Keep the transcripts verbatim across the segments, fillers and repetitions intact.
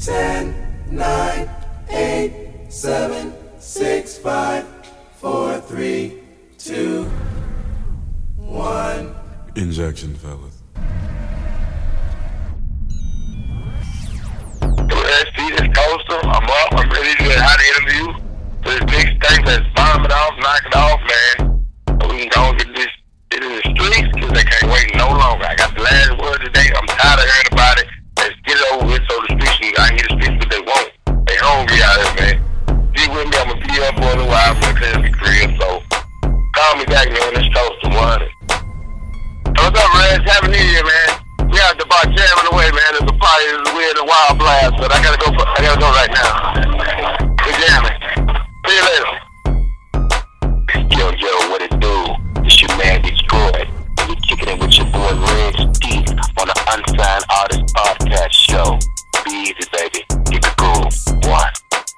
ten, nine, eight, seven, six, five, four, three, two, one. Injection, fellas. S T, this Coastal. I'm up. I'm ready to get out of interview. For this big state, let's bomb it off, knock it off, man. So we can go and get this shit in the streets, because they can't wait no longer. I got the last word today. I'm tired of hearing about it. Let's get it over with so the streets can, I can get the streets what they want. They hungry out here, man. Be with me. I'm going to be up for a little while. I'm going to clear the crib. So call me back, man. This Coastal one. What's up, Reg? Happy New Year, man. We out the bar jamming away, man. There's a party, there's a weird and wild blast, but I gotta go. For, I gotta go right now. We jamming. See you later. Yo, yo, what it do? It's your man Detroit. You're kicking it with your boy Reg T on the Unsigned Artist Podcast Show. Be easy, baby. Keep it cool. One.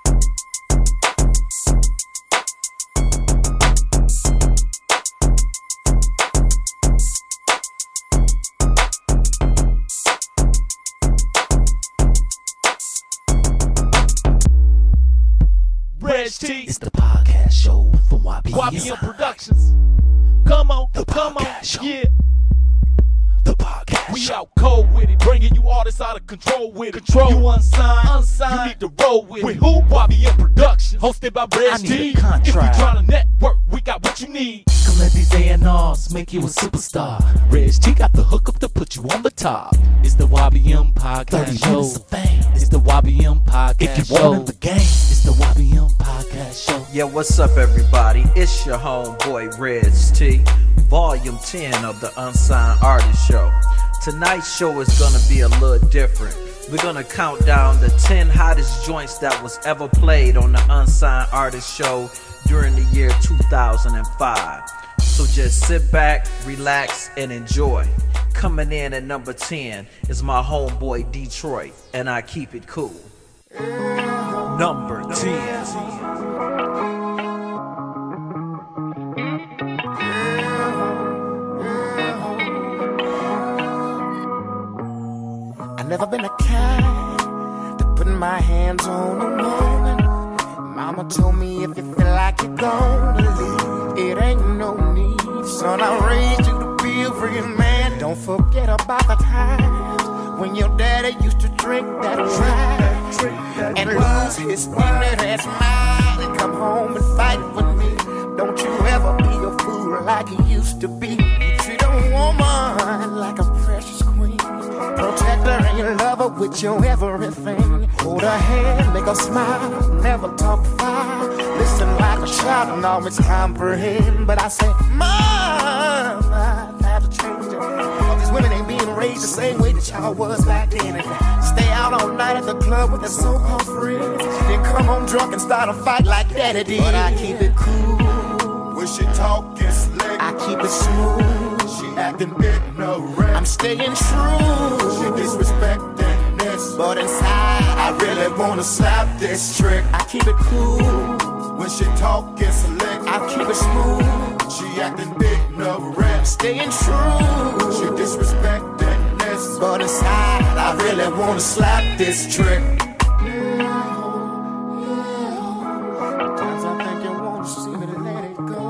Reg T. It's the podcast show from Y B M. Y B M Productions. Come on, The come on, podcast show. yeah. The podcast We show. out cold with it, bringing you artists out of control with it. Control. You unsigned, unsigned. You need to roll with, with it. Who? Y B M Productions. Hosted by Reg I T. need a contract. If you tryna network, we got what you need. Come let these A and Rs make you a superstar. Reg T got the hookup to put you on the top. It's the Y B M podcast thirty show. minutes of fame. It's the Y B M podcast If you show. wanted the game. It's the Y B M podcast show. Yeah, what's up, everybody? It's your homeboy Reg T, volume ten of the Unsigned Artist Show. Tonight's show is gonna be a little different. We're gonna count down the ten hottest joints that was ever played on the Unsigned Artist Show during the year two thousand five. So just sit back, relax, and enjoy. Coming in at number ten is my homeboy Detroit, and I keep it cool. Number ten. I've never been a kind to put my hands on a woman. Mama told me if you feel like you're gonna leave, it ain't no need. Son, I raised you to be a real man. Don't forget about the times when your daddy used to drink that wine and lose his ignorant smile and come home and fight with me. Don't you ever be a fool like you used to be. You treat a woman like a precious queen. Protect her and you love her with your everything. Hold her hand, make her smile, never talk foul. Listen like a child and always comprehend. But I say, Mom, I have to change it. All these women ain't being raised the same way that y'all was back then. And stay out all night at the club with their so-called friends, then come home drunk and start a fight like Daddy did. But I keep it cool. When she talking slick, I keep it smooth. she acting ignorant. I'm staying true. She disrespecting this, But inside, I really wanna slap this trick. I keep it cool. When she talking slick, I keep it smooth. she acting ignorant. Staying true. She disrespecting this, But inside, I really wanna slap this trick. Sometimes I think you wanna see me to let it go.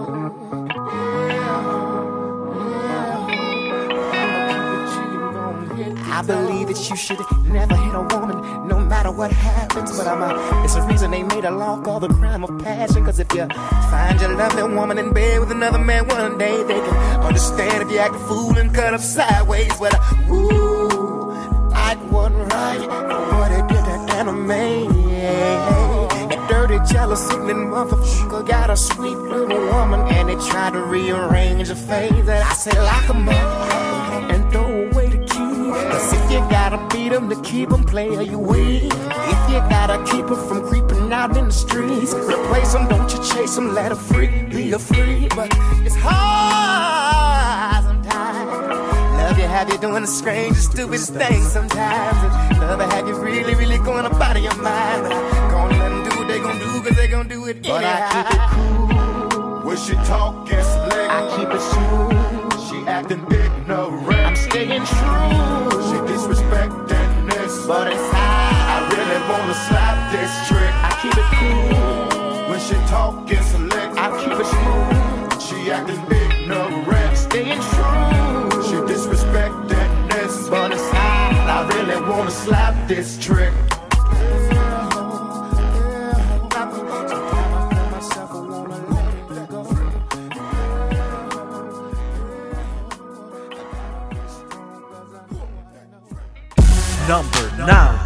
I believe that you should never hit a woman, no matter what happens. But I'm a, it's a reason they made a law called the crime of passion. Cause if you find your lovely woman in bed with another man one day, they can understand if you act a fool and cut up sideways. But uh, ooh, I wasn't right for what it did to anime. That dirty, jealous, ignorant motherfucker got a sweet little woman, and they tried to rearrange her fate. That I said, lock 'em up and throw away the key. Cause if you gotta beat 'em to keep 'em, player, you weak. If you gotta keep her from creeping out in the streets, replace 'em, don't you chase 'em, let her free, be a free. But it's hard sometimes. Love you, have you doing the strangest, stupidest things sometimes. And love you, have you really, really going up out of your mind. But I gonna let them do what they gonna do, cause they gonna do it anyhow. But I keep it cool. When she talking slick, I keep it smooth. she acting ignorant. I'm staying true. She disrespecting this, But inside, I really wanna slap this trick. I keep it cool. When she talking select, I keep it smooth. she acting ignorant. Staying true. She disrespecting this, But inside, I really wanna slap this trick. Number nine.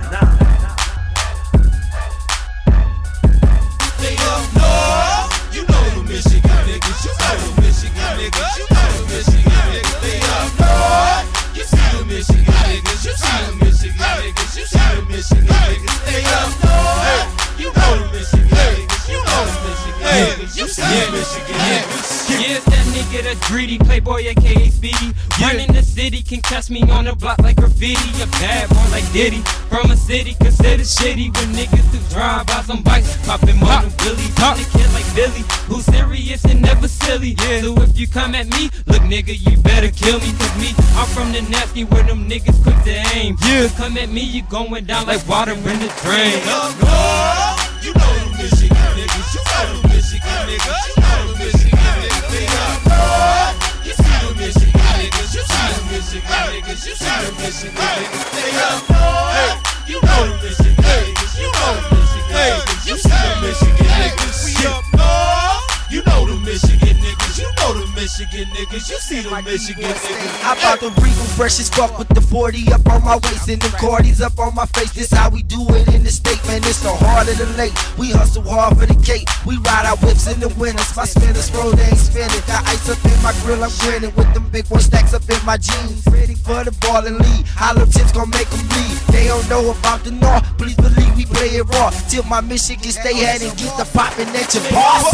They up north, you know the Michigan niggas, you know the Michigan niggas, you know the Michigan niggas. They up north, you see the Michigan niggas, you see the Michigan niggas, you see the Michigan niggas. They up north, you know the Michigan niggas, you know the Michigan niggas, you see the Michigan niggas. Yeah, it's that nigga that's greedy, playboy aka Speedy. Running the city, can catch me on the block like graffiti. A bad boy like Diddy, from a city considered shitty. When niggas do drive by some bikes, popping more than Willies. I'm the kid like Billy, who's serious and never silly. Yeah. So if you come at me, look nigga, you better kill me. Cause me, I'm from the nasty where them niggas quick to aim. Yeah. So come at me, you going down like water in the drain. They up north, you know the Michigan niggas, you know the Michigan niggas, you know the Michigan niggas. They up north, you see the Michigan niggas, you see the Michigan niggas, you see the Michigan niggas. They up north, you know the Michigan niggas, you know the Michigan niggas, you see the Michigan niggas. We up north, you know the Michigan niggas, you know the Michigan niggas, you see the Michigan niggas. I bought the Regal fresh as fuck with the forty up on my waist and the Cordys up on my face. This how we do it in the state, man. It's the heart of the lake. We hustle hard for the cake. We ride our whips in the winters. My spinners roll, they ain't spinning. Got ice up in my grill, I'm grinning with them big one stacks up in my jeans. Ready for the ball and lead. Hollow tips gon' make them bleed. They don't know about the north. Please believe we play it raw. Till my Michigan stay ahead and get the poppin' at your boss.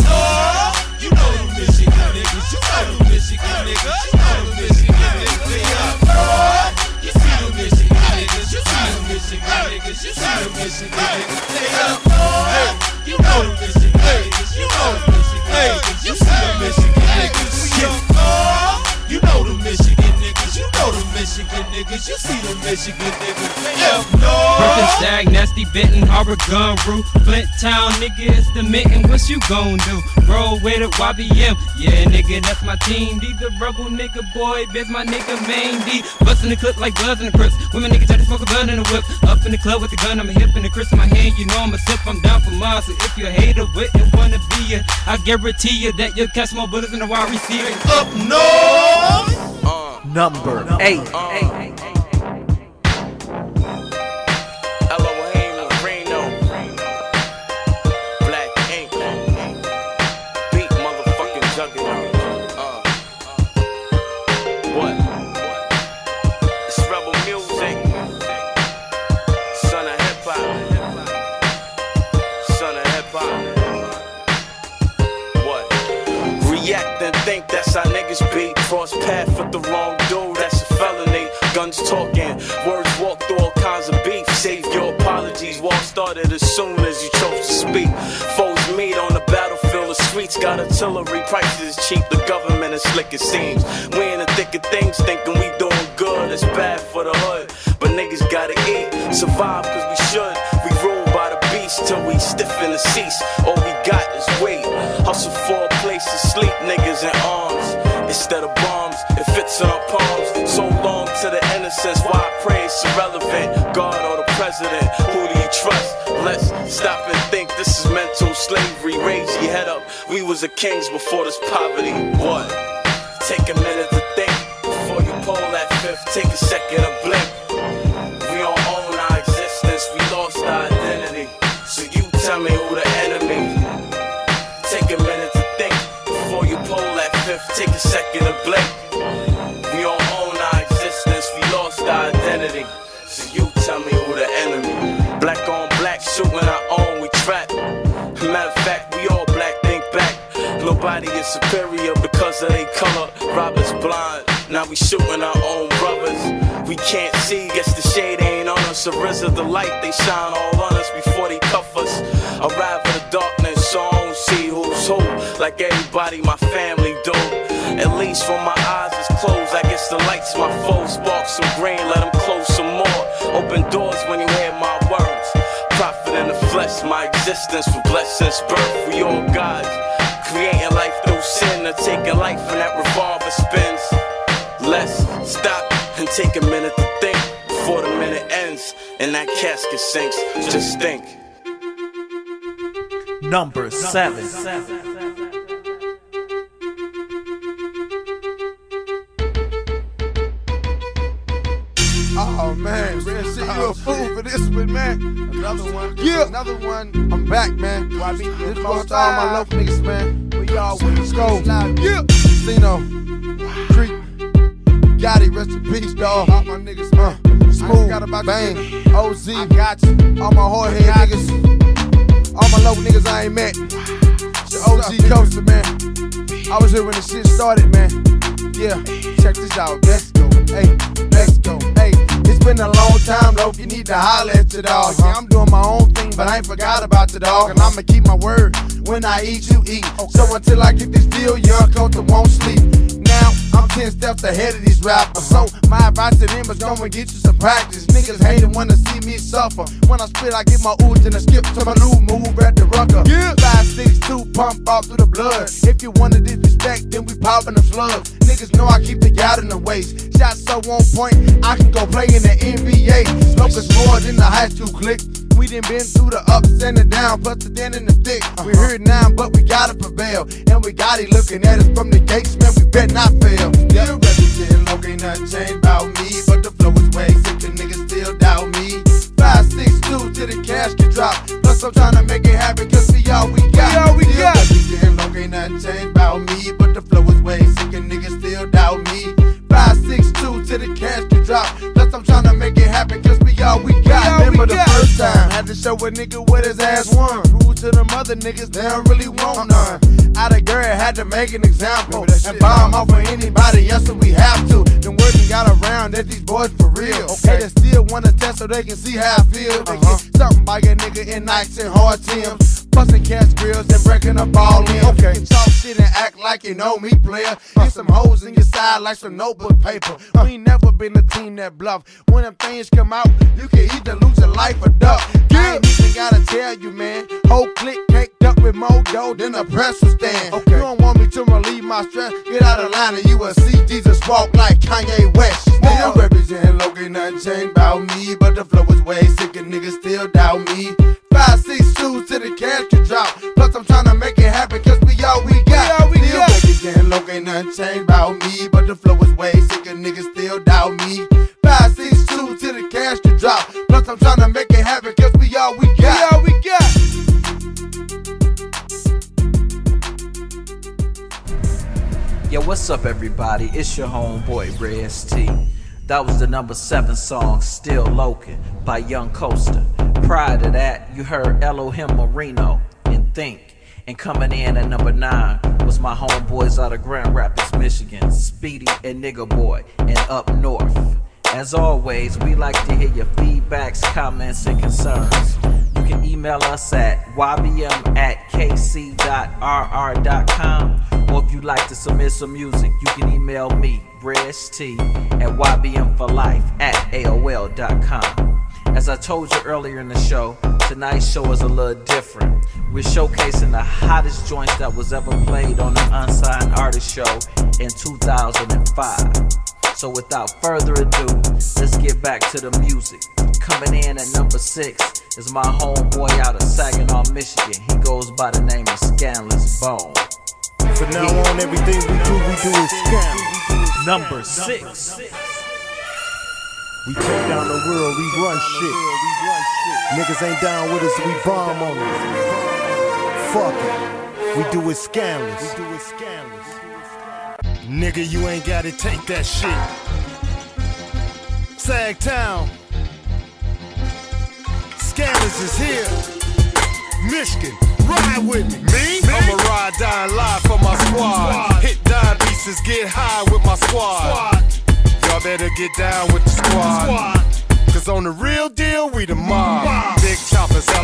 You know the Michigan niggas, you know the Michigan niggas, you know the Michigan niggas. They up north, you see the Michigan niggas, you see the Michigan niggas, you see the Michigan niggas. They up north, you know the Michigan niggas, you know the Michigan niggas, you see the Michigan niggas. We up north, you know the Michigan niggas, you know the Michigan niggas, you see the Michigan niggas. They up north. Brooklyn Stag, Nasty Benton, Harbor Gun Roof, Flint Town, nigga, it's the mitten, what you gon' do? Roll with it, Y B M, yeah, nigga, that's my team. These the rebel nigga, boy, Biz my nigga, main D. Bustin' the clip like Bloods in the Crips. Women niggas try to smoke a blunt in the whip. Up in the club with the gun, I'm a hip in the crisp in my hand, you know I'm a sip, I'm down for mine. So if you a hater with it, wanna be ya, I guarantee you that you'll catch more bullets in the wide receiver. Up north, Uh, Number eight. uh. Elohim, Reno, Black Ink, beat motherfucking juggernaut. Uh, what? It's rebel music, son of hip hop, son of hip hop. What? React and think that's how niggas beat. Cross path with the wrong dude, that's a felony. Guns talking, words walk through all kinds of beef. Save your apologies, war started as soon as you chose to speak. Foes meet on the battlefield, the streets got artillery, prices cheap, the government is slick it seems. We in the thick of things, thinking we doing good, it's bad for the hood. But niggas gotta eat, survive cause we should. We rule by the beast till we stiff in the seats. All we got is weight, hustle for a place to sleep, niggas in arms. Instead of bombs, it fits in our palms. So long to the innocence, why I pray it's irrelevant. God or the president, who do you trust? Let's stop and think, this is mental slavery. Raise your head up, we was the kings before this poverty. What? Take a minute to think, before you pull that fifth, take a second to blink. We don't own our existence, we lost our identity. So you tell me who the enemy. Take a minute to think, before you pull that fifth, take a second to blink. We don't own our existence, we lost our identity. So you tell me who the enemy. Black on black, shooting our own, we trap. Matter of fact, we all black, think back. Nobody is superior because of their color. Robbers blind, now we shooting our own brothers. We can't see, guess the shade ain't on us. A RZA the light, they shine all on us before they cuff us. Arrive in the darkness, so I don't see who's who. Like everybody, my family do. At least when my eyes is closed, I guess the lights, my foes spark some green, let them close some more. Open doors when you hear my words. Prophet bless my existence with blessings birth. We all gods, creating life through sin, or taking life when that revolver spins. Let's stop and take a minute to think before the minute ends and that casket sinks. Just think. Number seven. Oh man, man, shit, you a fool for this one, man. Another one, yeah, another one. I'm back, man. This goes to all my local niggas, man. We all with the go. Yeah, Cino, Creek, Gotti, rest in peace, dawg. All my niggas, man. Uh, Smooth, Bang, O Z, I got you. All my hard head niggas, all my local niggas I ain't met. It's the O G Coaster, man. I was here when the shit started, man. Yeah, check this out. Let's go, hey, let's go, hey. It's been a long time, loaf, you need to holler at your dog. Yeah, I'm doing my own thing, but I ain't forgot about your dog. And I'ma keep my word, when I eat, you eat. So until I get this deal, young Coaster won't sleep. Now, I'm ten steps ahead of these rappers. So my advice to them is go and get you some practice. Niggas hate it when they see me suffer. When I spit, I get my ooze and I skip to my new move at the rucker. Yeah. five six two, pump out through the blood. If you wanna disrespect, then we poppin' the slugs. Niggas know I keep the yacht in the waist. Shots so on point, I can go play in the N B A. Smoke is more than the high school clique. We done been through the ups and the downs, plus the den and the thick. We heard now, but we gotta prevail. And we got it looking at us from the gates, man, we bet not fail. Still representing low, ain't nothing changed about me. But the flow is way sick, the niggas still doubt me. five six two till the cash get dropped. Plus I'm tryna make it happen, cause we all we got. We all we still got. Representing low, ain't nothing changed about me. But the flow is way sick, and niggas still doubt me. five six two till the cash get dropped. Plus I'm tryna make it happen, cause we all we got. We all Remember we the got. First time, had to show a nigga what his ass won. Prove to them other niggas they don't really want none. Out of girl had to make an example and bomb off for anybody else, so we have to. Then word got around that these boys for real. Okay, they still wanna test so they can see how I feel. They uh-huh. get something by a nigga in nights and hard Timbs. Bustin' cats grills and breaking a ball in. Okay, you can talk shit and act like you know me, player. Get some hoes in your side like some notebook paper. We ain't never been a team that bluff. When them things come out, you can either lose your life or duck. I ain't even gotta tell you, man. Whole clique caked up with more dough than a press will stand. Okay. You don't want me to relieve my stress. Get out of line and you will see Jesus walk like Kanye West. Still representing low, ain't nothing changed about me. But the flow is way sick and niggas still doubt me. five six two till the cash can drop. Plus I'm tryna make it happen, cause we all we got. We all we still got. Representing low, ain't nothing changed about me. But the flow is way sick and niggas still doubt me. five six two till the cash can drop. Plus I'm tryna make it happen, cause we all we got. We all we got. Yo, what's up, everybody? It's your homeboy, Rez T. That was the number seven song, Still Lokin' by Young Coaster. Prior to that, you heard Elohim Marino and Think. And coming in at number nine was my homeboys out of Grand Rapids, Michigan, Speedy and Nigga Boy, and Up North. As always, we like to hear your feedbacks, comments, and concerns. You can email us at y b m at k c dot r r dot com, or if you'd like to submit some music, you can email me, Rez T, at y b m for life at a o l dot com. As I told you earlier in the show, tonight's show is a little different. We're showcasing the hottest joints that was ever played on the Unsigned Artist Show in two thousand five. So without further ado, let's get back to the music. Coming in at number six is my homeboy out of Saginaw, Michigan. He goes by the name of Scandalous Bone. From now on, everything we do, we do is scandalous. Number six. We take down the world, we run shit. Niggas ain't down with us, we bomb on them. Fuck it, we do it scandalous. Nigga, you ain't gotta take that shit. Sagtown, Scandalous is here. Michigan, ride with me. Me? I'ma ride, die, live for my squad. squad. Hit dime pieces, get high with my squad. squad. Y'all better get down with the squad. squad. Cause on the real deal, we the mob. Wow. Big choppers, helicopters.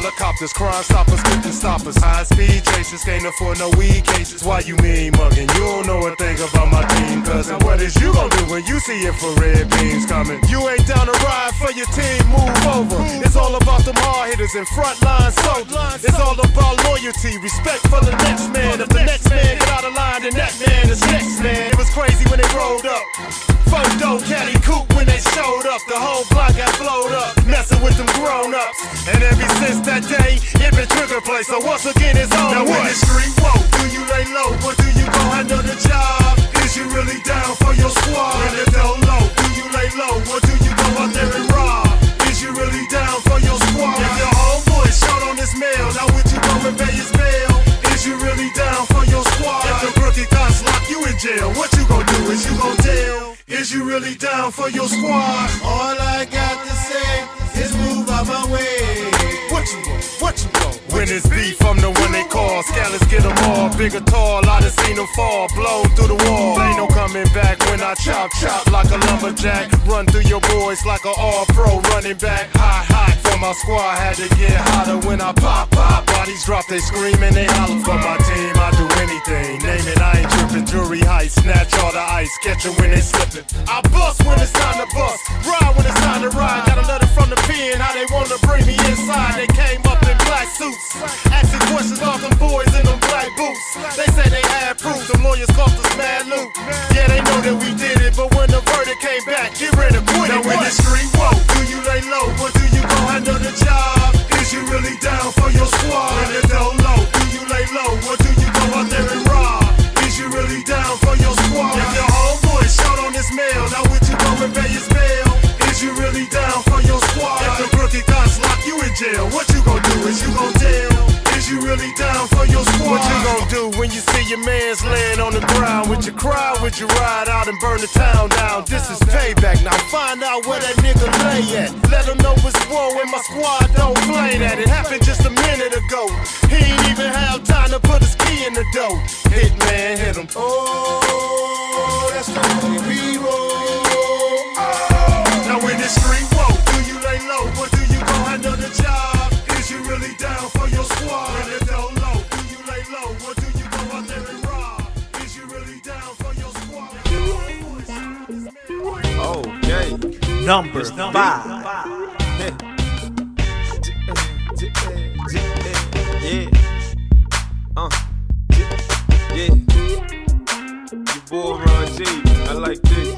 gangsters, crime stoppers, quick and stoppers. High speed chasers, can't afford no weed cases. Why you mean mugging? You don't know a thing about my team, cousin. What is you gonna do when you see infrared beams coming? You ain't down to ride for your team, move over. It's all about them hard hitters and frontline soldiers. It's all about loyalty, respect for the next man. If the next man get out of line, then that man is next man. It was crazy when they rolled up. Photo caddy coupe when they showed up. The whole block got blowed up, messing with them grown-ups. And ever since that day, it been trigger play. So once again, it's on. Now in the street, whoa, do you lay low? Or do you go handle the job? Is you really down for your squad? When the dough low, do you lay low? Or do you go out there and rob? Is you really down for your squad? If your homeboy shot on his mail, now would you go and pay his bail? Is you really down for your squad? If the rookie cops lock you in jail, what you gon' do? Is you gon' tell? Is you really down for your squad? All I got to say is move out my way. What you want? What you want? When it's beef, I'm the one they call. Scallops get them all, big or tall. I done seen them fall, blown through the wall. Ain't no coming back when I chop, chop like a lumberjack. Run through your boys like an all-pro running back. Hot, hot for my squad, had to get hotter when I pop, pop. Bodies drop, they scream and they holler. For my team, I do anything. Name it, I ain't tripping. Jewelry height, snatch all the ice, catch them when they slipping. I bust when it's time to bust, ride when it's time to ride. Got a letter from the pen, how they wanna bring me inside. They came up in black suits, asking questions about them boys in them black boots. They said they had proof, them lawyers cost us mad loot. Yeah, they know that we did it, but when the verdict came back, get ready to quit it. Now in the street, whoa, do you lay low, or do you go handle the job? Is you really down for your squad? When the dough low, do you lay low, or do you go out there and rob? Is you really down for your squad? If your homeboy shot on his mail, now would you go and pay his bail? Is you really down for your squad? If the rookie cops lock you in jail, what you gon' do? Is you gon' tell? Is you really down for your squad? What you gon' do when you see your mans laying on the ground? Would you cry? Would you ride out and burn the town down? This is payback. Now find out where that nigga lay at. Let him know it's war and my squad don't play that. It happened just a minute ago. He ain't even have time to put his key in the dough. Hit man, hit him. Oh, that's the way we roll. Now in the street, whoa, do you lay low, or do you go handle the job? Is you really down for your squad? When it don't low, do you lay low, or do you go out there and rob? Is you really down for your squad? Okay. Number five. Yeah. Uh. Yeah. Your boy Ron G. I like this.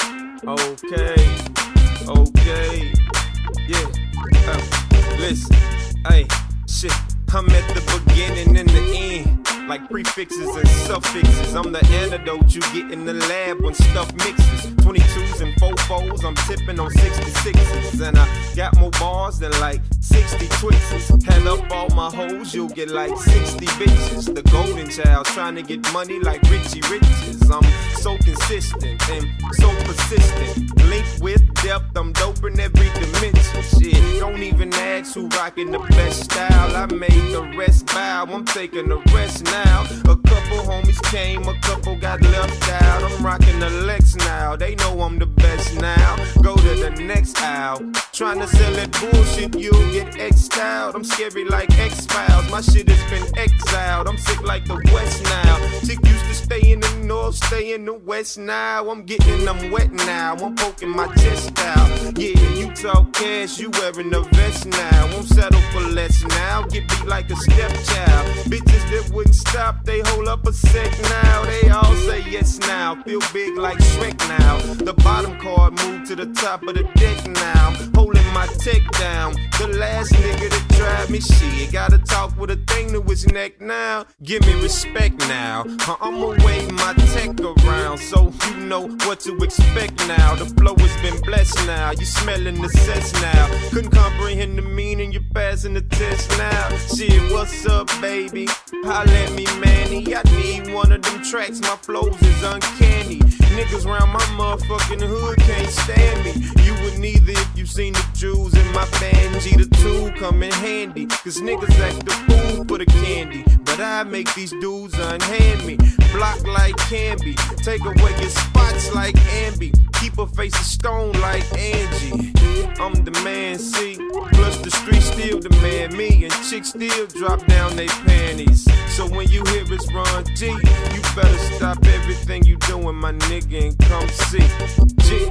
Okay, okay, yeah, uh, listen, hey, shit, I'm at the beginning and the end, like prefixes and suffixes. I'm the antidote you get in the lab when stuff mixes. twenty-twos and fofos, I'm tipping on sixty-sixes. And I got more bars than like sixty twixes. Hand up all my hoes, you'll get like sixty bitches. The golden child trying to get money like Richie Riches. I'm so consistent and so persistent. Linked with depth, I'm dope in every dimension. Shit, don't even ask who rockin' the best style. I made the rest bow, I'm taking the rest now. A couple homies came, a couple got left out. I'm rocking the Lex now, they know I'm the best now. Go to the next aisle, trying to sell that bullshit, you'll get X'd out. I'm scary like X-Files, my shit has been exiled. I'm sick like the West now. Chick used to stay in the North, stay in the West now. I'm getting them wet now, I'm poking my chest out. Yeah, you talk cash, you wearing a vest now. Won't settle for less now, get beat like a stepchild. Bitches that wouldn't stop, they hold up a sec now. They all say yes now, feel big like Shrek now. The bottom card moved to the top of the deck now. Holding my tech down, the last nigga that tried me, shit. Gotta talk with a thing to his neck now. Give me respect now, I'ma wave my tech around, so you know what to expect now. The flow has been blessed now, you smelling the cess now. Couldn't comprehend the meaning, you're passing the test now. Shit, what's up, baby? Holla at me, Manny. I need one of them tracks, my flows is uncanny. Niggas round my motherfucking hood can't stand me. You would neither if you seen the jewels in my band. G the two come in handy, cause niggas act the food for the candy. But I make these dudes unhand me. Block like Canby, take away your spots like Ambi. Keep her face of stone like Angie. I'm the man, see. Plus the street still demand me, and chicks still drop down they panties. So when you hear it's Ron G, you better stop everything you doing, my nigga, and come see. G.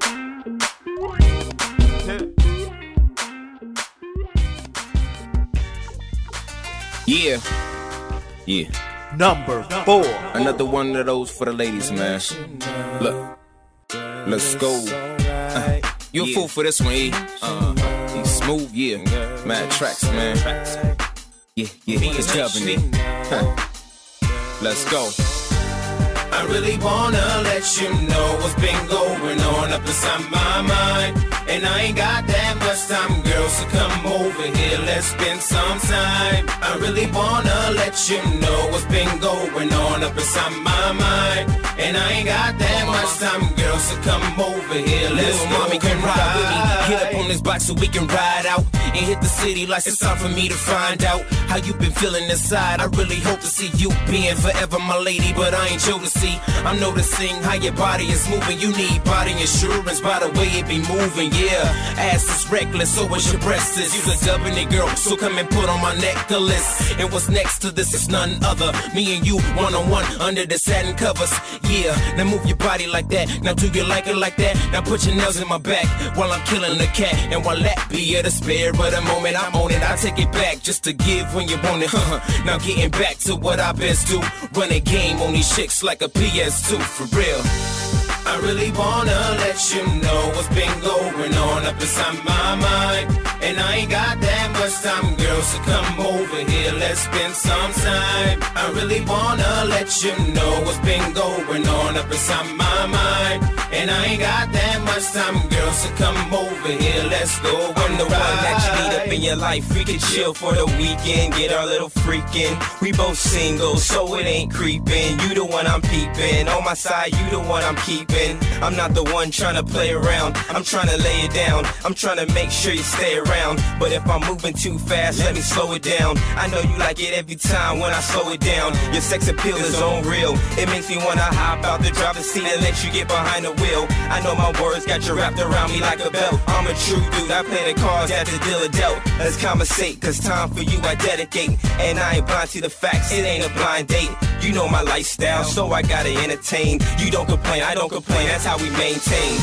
Yeah. Yeah. Number four. Another one of those for the ladies, man. Look. Let's go. Uh, you a fool for this one, E. Uh, he's smooth, yeah. Mad tracks, man. Yeah, yeah, it's dubbing it. Huh. Let's go. I really wanna let you know what's been going on up inside my mind. And I ain't got that much time, girl, so come over here, let's spend some time. I really wanna let you know what's been going on up inside my mind. And I ain't got that much time, girl, so come over here, let's Little go mommy can and ride with me. ride. Get up on this bike so we can ride out and hit the city like it's time for me to find out how you been feeling inside. I really hope to see you being forever my lady, but I ain't Jodeci. I'm noticing how your body is moving. You need body insurance by the way it be moving, yeah. Ass is reckless, so is your breast is. You's a dubbing it, girl, so come and put on my necklace. And what's next to this is none other. Me and you, one on one, under the satin covers. Yeah, now move your body like that. Now do you like it like that? Now put your nails in my back while I'm killing the cat. And while that be at a spare, but the moment I'm on it, I take it back just to give when you want it. Now getting back to what I best do. Run a game on these chicks like a P S two, for real. I really wanna let you know what's been going on up inside my mind. And I ain't got that much time, girl, so come over here, let's spend some time. I really wanna let you know what's been going on up inside my mind. And I ain't got that much time, girl, so come over here, let's go. I'm the one that you need up in your life. We can chill for the weekend, get our little freakin'. We both single, so it ain't creepin'. You the one I'm peepin'. On my side, you the one I'm keepin'. I'm not the one trying to play around. I'm trying to lay it down. I'm trying to make sure you stay around. But if I'm moving too fast, let me slow it down. I know you like it every time when I slow it down. Your sex appeal is unreal. It makes me wanna hop out the driver's seat and let you get behind the wheel. I know my words got you wrapped around me like a belt. I'm a true dude, I play the cards that the dealer dealt. Let's conversate, cause time for you I dedicate. And I ain't blind to the facts, it ain't a blind date. You know my lifestyle, so I gotta entertain. You don't complain, I don't complain, that's how we maintain.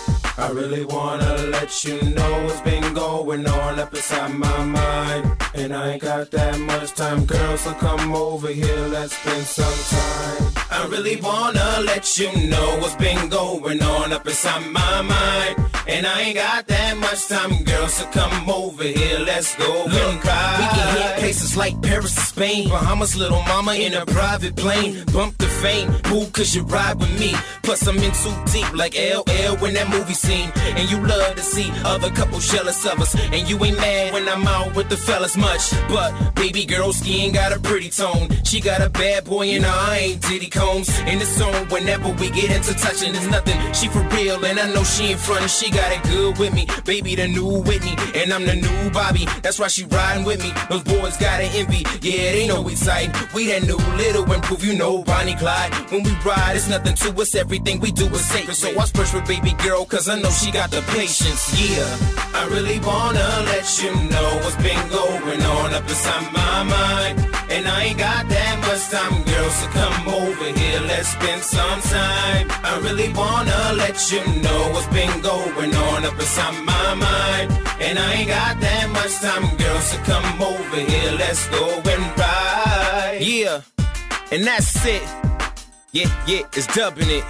I really wanna let you know what's been going on up inside my mind. And I ain't got that much time, girl, so come over here, let's spend some time. I really wanna let you know what's been going on up inside my mind. And I ain't got that much time, girl, so come over here, let's go and ride. We can hit places like Paris and Spain, Bahamas, little mama in a private plane. Bump the fame, boo, cause you ride with me. Plus I'm in too deep like L L when that movie scene. And you love to see other couples jealous of us. And you ain't mad when I'm out with the fellas much. But baby girl skin got a pretty tone. She got a bad boy and I ain't Diddy Combs. In the zone whenever we get into touching, there's nothing. She for real and I know she in front and she got it good with me. Baby the new Whitney and I'm the new Bobby. That's why she riding with me. Those boys gotta envy. Yeah, they know we tight. We that new little improve, you know Bonnie Clyde. When we ride, it's nothing to us. Everything we do is sacred. So I splurge with baby girl cause I know she got the patience, yeah. I really wanna let you know what's been going on up inside my mind. And I ain't got that much time, girl, so come over here, let's spend some time. I really wanna let you know what's been going on up inside my mind. And I ain't got that much time, girl, so come over here, let's go and ride. Yeah, and that's it. Yeah, yeah, it's dubbing it.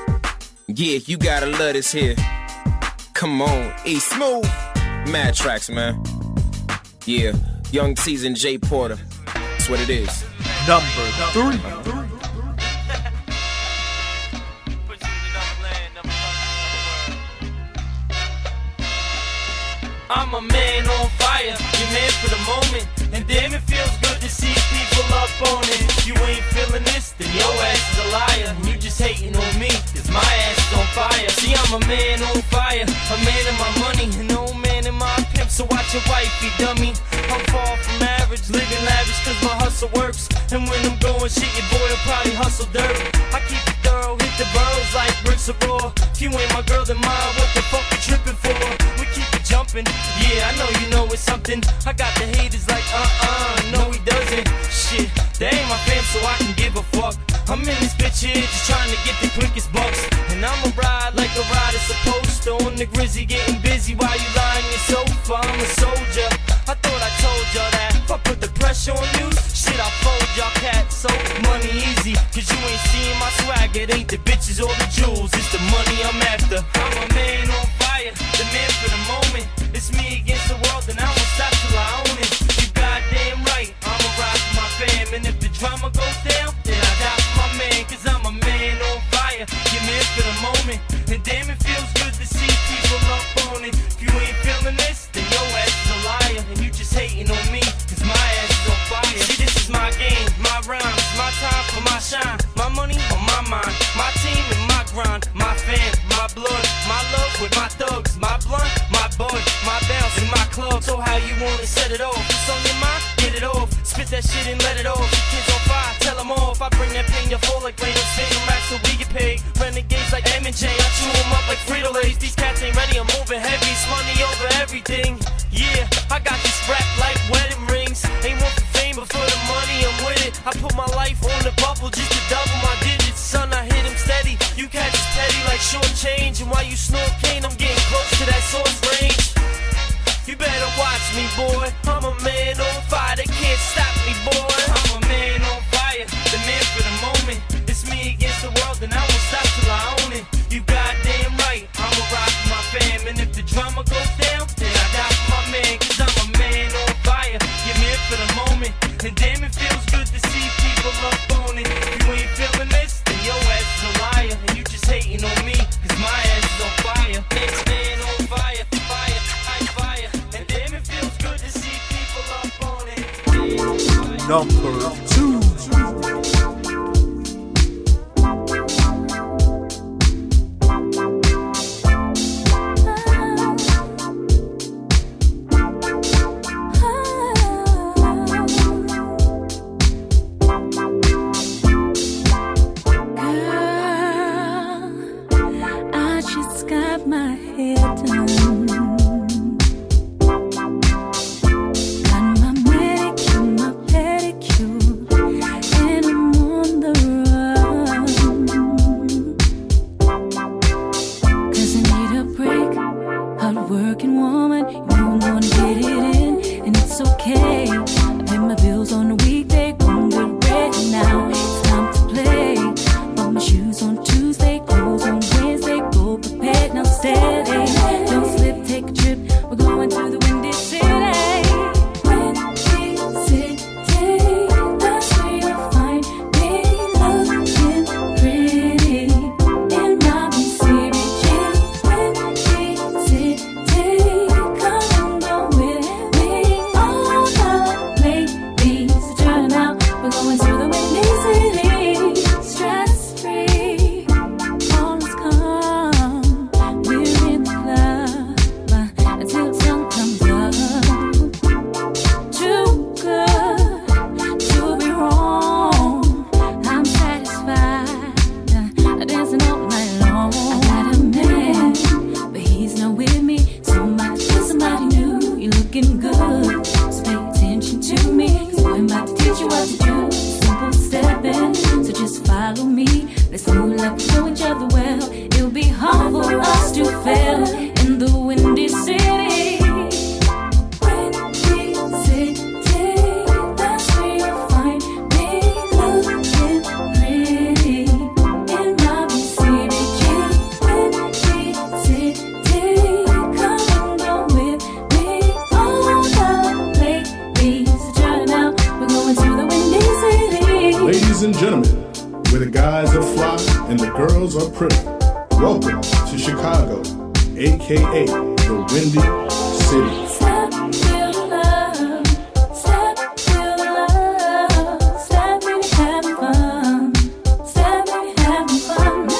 Yeah, you gotta love this here. Come on, E Smooth. Mad tracks, man. Yeah, Young T's and J Porter. That's what it is. Number three. I'm a man on fire, your man for the moment. And damn, it feels good to see people up on it. If you ain't feeling this, then your ass is a liar. You just hating on me, cause my ass is on fire. See, I'm a man on fire, a man in my money, an old man in my pimp. So watch your wifey, dummy. I'm far from average, living lavish cause my hustle works. And when I'm going shit, your boy will probably hustle dirt. I keep it thorough, hit the boroughs like bricks of raw. If you ain't my girl, then mine, what the fuck you tripping for? We keep it jumping, yeah, I know you know it's something. I got the haters like uh-uh, no he doesn't. Shit, they ain't my fam, so I can give a fuck. I'm in this bitch here just trying to get the quickest bucks. And I'ma ride like a rider's supposed to. On the Grizzy getting busy while you lying in your sofa. I'm a soldier, I thought I told y'all that. If I put the pressure on you, shit I fold y'all cats. So money easy, cause you ain't seeing my swag. It ain't the bitches or the jewels, it's the money I'm after. I'm a man on fire, the man for the moment. It's me against the world and I won't stop till I own it. You goddamn right, I'ma ride for my fam. And if the drama goes down, then I die for my man. Cause I'm a man on fire, you're man for the moment. And damn it feels good to see people up on it. If you ain't feeling this, then your ass is a liar. And you just hating on me, cause my ass is on fire. See, this is my game, my rhymes, my time for my shine. My money on my mind, my team and my grind. My fam, my blood, my love with my thugs. My blunt, my bud, my bounce and my club. So how you wanna set it off? It's on your mind, get it off. Spit that shit and let it off. The kids on fire, tell them off. I bring that pain, you fall like rain. I'm spinning racks so we get paid. Renegades like M and J, I chew them up like Frito-Lays. These cats ain't ready, I'm moving heavy. It's money over everything. Yeah, I got this rap like wedding rings. Ain't one for fame, but for the money, I'm with it. I put my life on the bubble just to double my digits. Son, I hit him steady. You catch is petty like short change. And while you snort cane, I'm getting close to that source range. You better watch me, boy. I'm a man on fire, they can't stop me, boy. I'm a man on fire, the man for the moment. It's me against the world, and I won't stop till I own it. You goddamn right, I'ma rock for my fam. And if the drama goes down, then I die for my man. Cause I'm a man on fire, you're man for the moment. And damn, it feels good to see people up on it. If you ain't feeling this, then your ass is a liar. And you just hating on me, cause my ass is on fire. Next man on fire, fire, fire, fire. And damn, it feels good to see people up on it. Number two. Ladies and gentlemen, where the guys are fly and the girls are pretty, welcome to Chicago, aka the Windy City. Step, feel the love. Step, feel the love. Step, when you're having fun. Step, when you're having fun.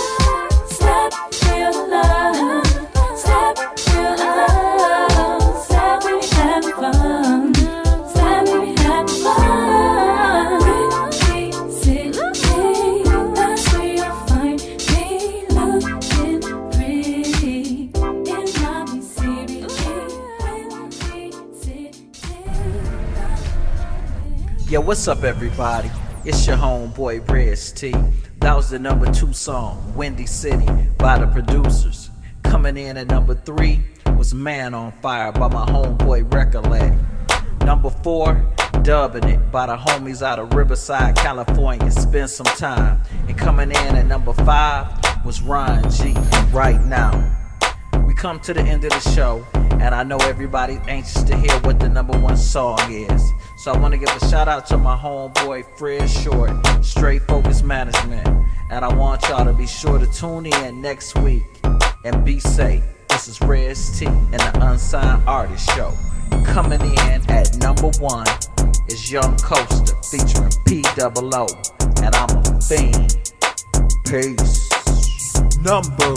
Step, feel the love. Step, feel the love. Step, when you're having fun. Step, when you're having fun. Yo, what's up, everybody? It's your homeboy Rez T. That was the number two song, Windy City, by the producers. Coming in at number three was Man on Fire by my homeboy Recollect. Number four, Dubbing It by the homies out of Riverside, California, Spend Some Time. And coming in at number five was Ryan G, Right Now. We come to the end of the show, and I know everybody's anxious to hear what the number one song is. So I want to give a shout out to my homeboy Fred Short, Straight Focus Management. And I want y'all to be sure to tune in next week and be safe. This is Rez T and the Unsigned Artist Show. Coming in at number one is Young Coaster featuring P O O, and I'm a fiend. Peace. Number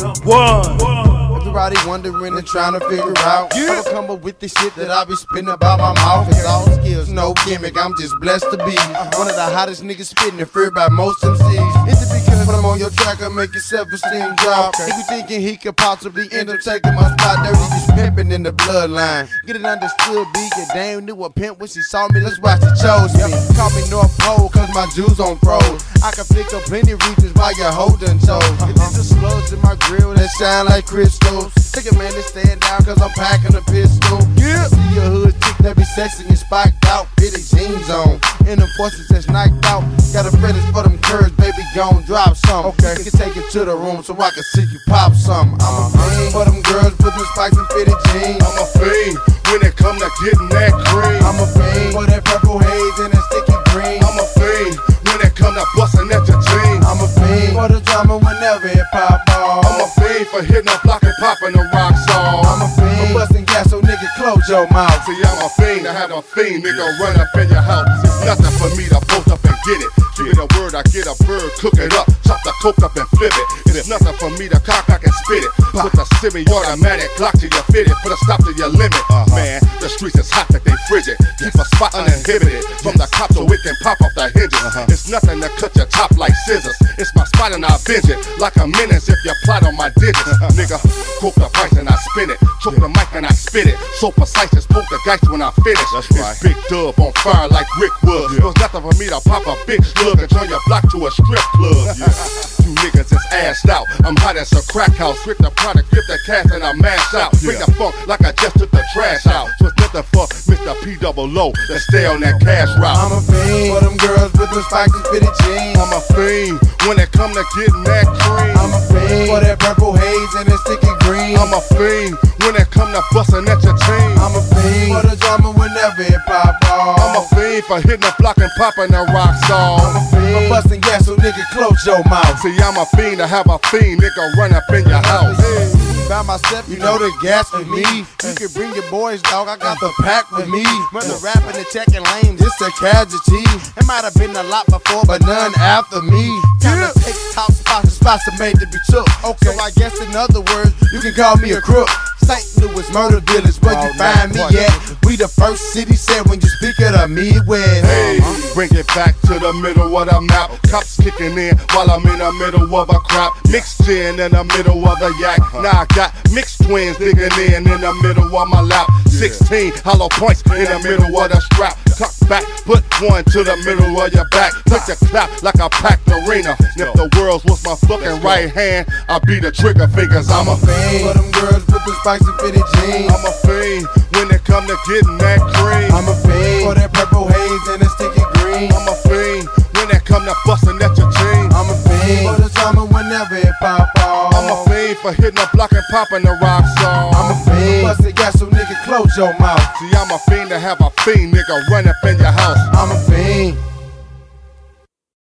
one. Everybody wondering and trying to figure out how to come up with the shit that I be spitting about my mouth. It's all skills, no gimmick. I'm just blessed to be one of the hottest niggas spitting and feared by most M Cs. Is it because when I'm on your track, I make your self-esteem drop? If you thinking he could possibly end up taking my spot, dirty just pimping in the bloodline. Get it understood, be your dame knew a pimp when she saw me. That's why she chose me. Call me North Pole, cause my Jews on froze. I can pick up plenty reasons why your hoe done chose. If there's a slugs in my grill that shine like crystals, take a man to stand down cause I'm packing a pistol. Yeah. See your hood chick that be sexy and spiked out, fit jeans on, and them forces that's knocked out. Got a fetish for them curves, baby, gon' drop some. Okay, you can take it to the room so I can see you pop some. I'm a fiend for them girls with them spikes and fitted jeans. I'm a fiend when it come to getting that cream. I'm a fiend for that purple haze and that sticky green. I'm a fiend when it come to busting at your jeans. I'm a fiend for the drama whenever it pop off. I'm a fiend for hitting a block and popping a rock song. I'm a fiend for busting gas, so nigga close your mouth. See, I'm a fiend to have a fiend, nigga, run up in your house. It's nothing for me to post up and get it. Give it a word, I get a bird, cook it up, chop the coke up and flip it. It's nothing for me to cock back and spit it. Put the semi-automatic clock to your fitted, put a stop to your limit. Man, the streets is hot that they frigid. Keep a spot uninhibited from the cops so it can pop off the hinges. It's nothing to cut your top like scissors. It's my spot and I binge it like a menace if you plot on my digits. Nigga, cook the price and I spin it. Choke the mic and I spit it. So precise as poke the geist when I finish. That's right. It's Big Dub on fire like Rick Wood. Yeah. It was nothing for me to pop a big slug and turn your block to a strip club. Yeah. You niggas is assed out. I'm hot as a crack house. Rip the product, flip the cash and I mash out. Bring yeah. the funk like I just took the trash out. So it's nothing for Mister P O O to stay on that cash route. I'm a fiend for them girls with them spikes and fitted jeans. I'm a fiend when it come to getting that cream. I'm a fiend for that purple haze and that sticky green. I'm a fiend when it come to busting at your chain. I'm a fiend for the drama whenever it pop off. I'm a fiend for hitting the block and popping a rock song. I'm a fiend for busting gas, so nigga close your mouth. See, I'm a fiend to have a fiend, nigga, run up in your house. By myself, you know the gas for me. You can bring your boys, dog. I got the pack with me. Whether rapping and checking lanes, it's a casualty. It might have been a lot before, but none after me. Time to take top spots and spots are made to be took. Okay, so I guess in other words, you can call me a crook. Saint Louis murder village, where you find me at? We the first city set when you speak of the Midwest. Hey, bring it back to the middle of the map. Cops kicking in while I'm in the middle of a crop. Mixed gin in the middle of the yak. Now I got mixed twins digging in in the middle of my lap. sixteen hollow points in the middle of the strap. Tuck back, put one to the middle of your back. Put the clap like a packed arena. And if the world was my fucking right hand, I'd be the trigger fingers. I'm a fiend for them girls with the spikes and fitted jeans. I'm a fiend when it come to getting that cream. I'm a fiend for that purple haze and that sticky green. I'm a fiend when it come to busting at your chain. I'm a fiend for the drama whenever it pop off. I'm a fiend for hitting a block and popping a rock song. I'm a fiend for busting gas, so nigga close your mouth. See, I'm a fiend to have a fiend, nigga, run up in your house. I'm a fiend